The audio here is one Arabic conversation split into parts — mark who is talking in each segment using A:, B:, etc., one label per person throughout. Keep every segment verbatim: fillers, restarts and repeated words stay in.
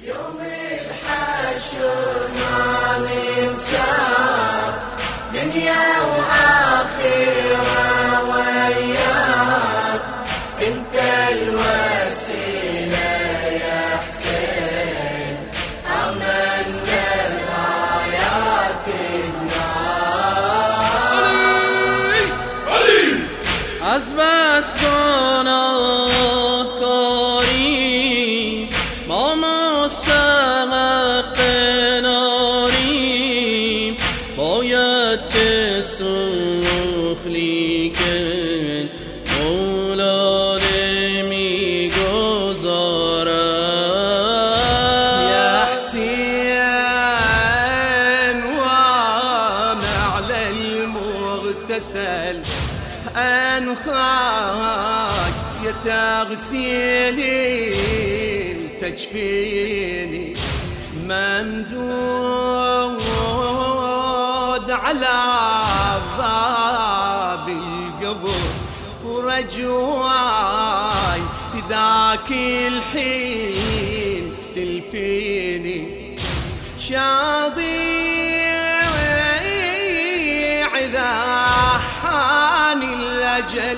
A: يوم الحشر ما ننسى دنيا وآخرة وياك، انت الوسيلة يا حسين، أمنا الرايات النار. علي
B: از بس گناه کاری ما مستحق ناریم، باید که سوخلی که مولا نمیگذارد.
A: یا حسین وانا على المغتسل أنخاك يا تغسيلي تجفيني، ممدود على باب القبر ورجواي في ذاك الحين تلفيني، شاضيع إذا حان الأجل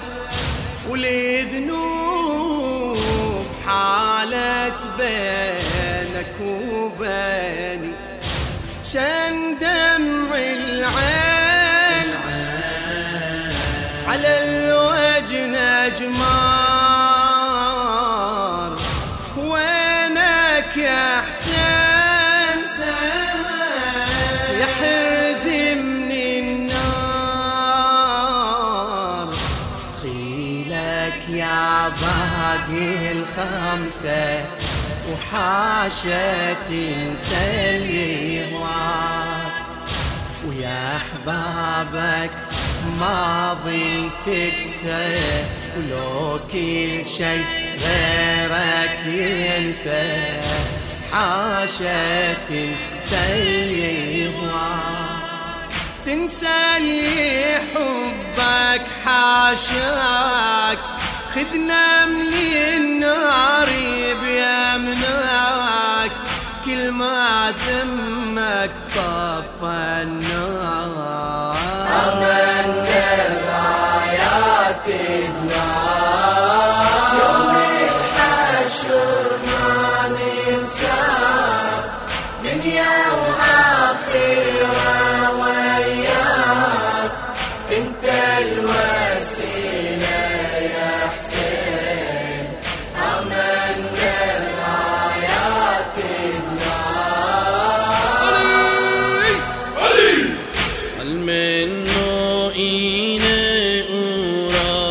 A: ولذنوب حالت بينك وبيني، شن دمع العين على الوجه نجمار، وينك يا حسين يا حرز من النار، تخيلك يا باقي الخمسة وحاشة تنسى اليهواك، ويا أحبابك ما ظل تكسى، ولو كل شي غيرك ينسى، حاشا تنسى اليهواك، تنسى اللي حبك حاشاك، خذنا من النار بيمناك، كل ما ذمك طفى النار، أمنا الرايات النار. يوم الحشر ما ننسى دنيا وآخرة وياك، انت الوسيلة يا حسين، أمنا الرايات النار. علي
B: هل من این او را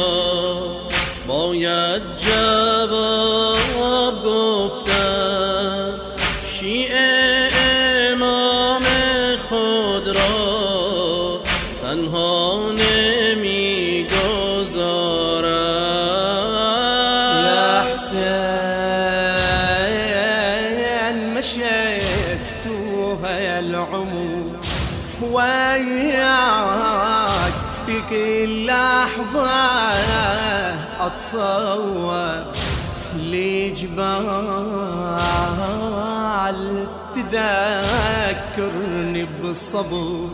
B: باید جواب گفتن، شیعه امام خود را تنها نمیگذارد.
A: يا حسين مشيت توها العمر وياك، في كل لحظة أتصور لجبال تذكرني بالصبر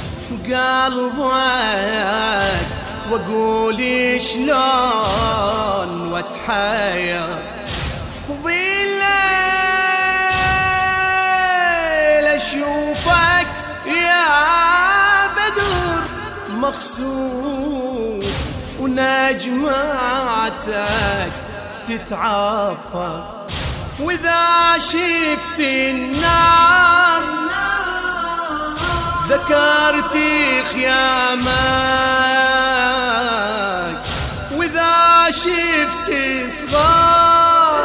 A: قلبك، واقول شلون واتحير، وبالليل اشوفك يا بدر مخسوف، ونجماتك تتعفر، واذا شفت النار ذكرت خيامك، واذا شفت صغار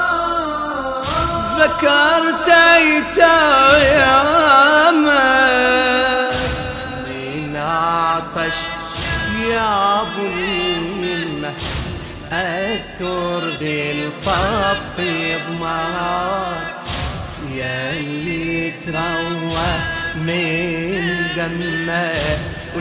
A: ذكرت ايتامك، من عطش يا ابو الامه اذكر بالطف ضماك، ياللي تروى من دمه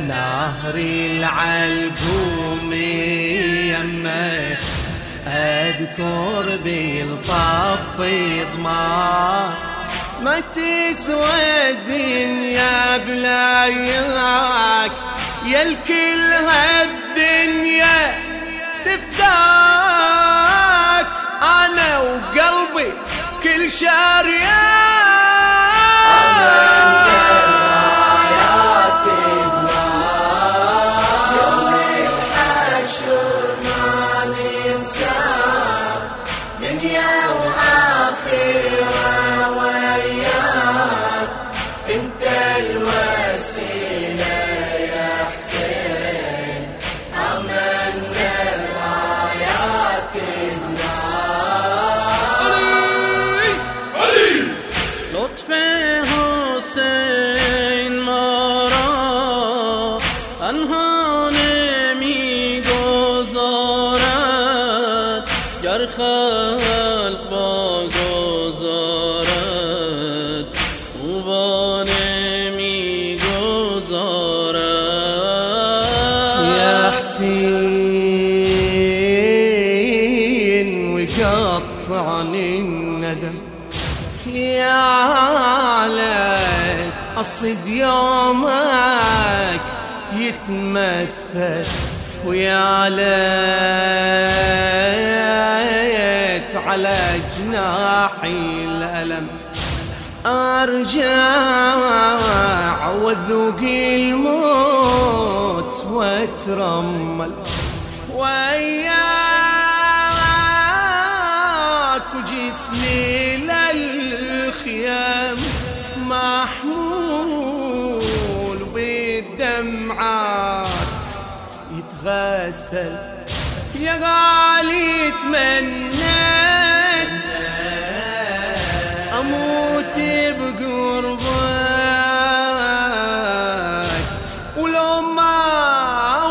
A: ونهر العلقوم يمه، اذكر بالطف ضمار ما تسوى زنيا بلاياك يا الكل هالدنيا تفداك انا وقلبي كل شارياك
B: گر خلق با گذارد او با نمی گذارد
A: يا حسين وقطعني الندم يا ليت أصد يومك يتمثل ويا ليت على جناحي الألم أرجع وذوق الموت واترمل وياك وجسمي للخيام محمول بالدمعات يتغسل يا غالي تمنيت أموت بقربك ولو ما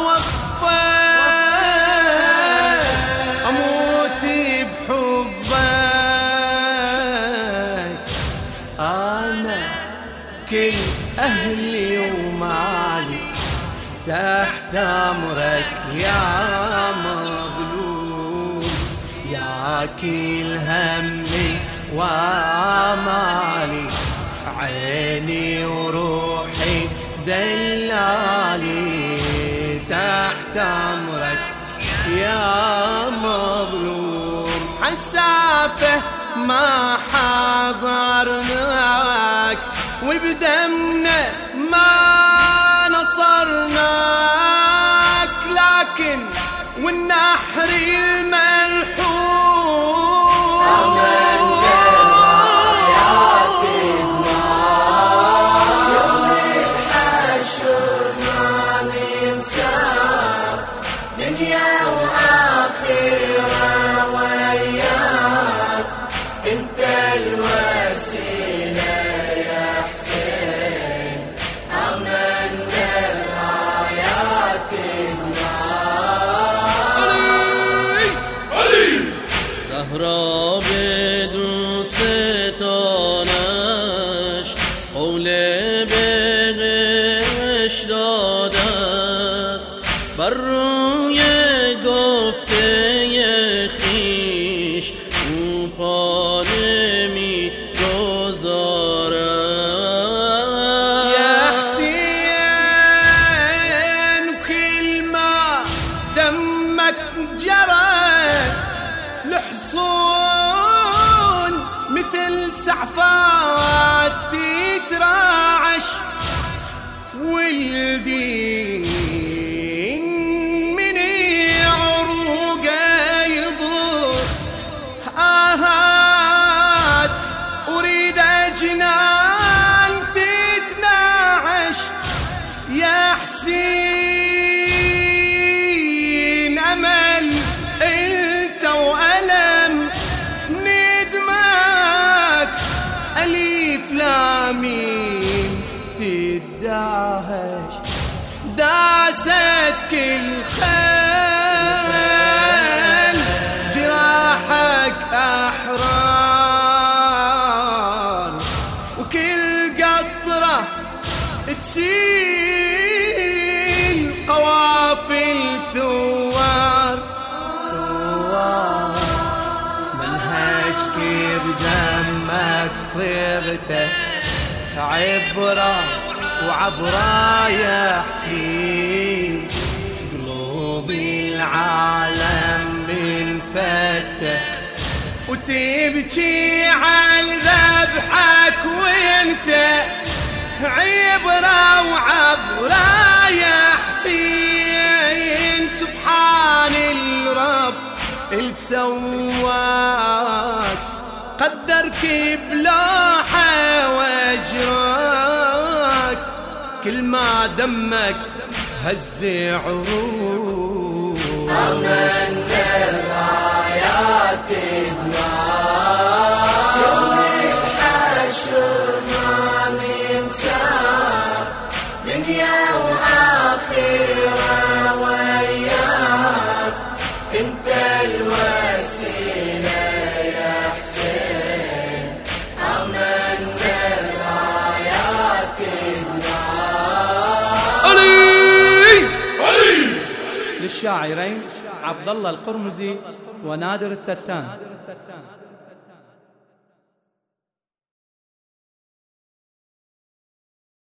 A: وفيت أموت بحبك أنا كل أهلي ومالي تحت أمرك يا مظلوم يا كل همي وامالي عيني وروحي دلالي تحت أمرك يا مظلوم حسافة ما حضرناك وبدمنا ما نصرناك لكن والنحر الملحوم
C: يوم الحشر ما ننسى دنيا وآخرة وياك انت الوسيلة يا حسين أمن الرايات
B: زهرا بدون ستانش قول بهش داده است بر روی گفته خویش او پا نمی گذارد
A: يا حسين وكل ما دمك جرى الحصون مثل سعفات تتراعش والدين من عروقه يضخ آهات أريد أجنان تتناعش يا حسين أمل انت وألم ندمك أليف لامين تداهش داست كل خيل جراحك أحرار وكل قطرة تسيل قوافل ثوار ثوار صرت عبرة وعبرة يا حسين، قلوب العالم بالفتة وتبكي على ذبحك وانت عبرة وعبرة يا حسين. سبحان الرب السواك قدرك بلوحة واجراك، كل ما دمك هز عروق
C: أمن الرايات دماء يوم الحشر ما ننساه، دنيا وآخرة وياك انت الوسيلة يا حسين. أمن الرايات دماء
A: علي علي. للشاعرين عبد الله القرمزي ونادر التتان.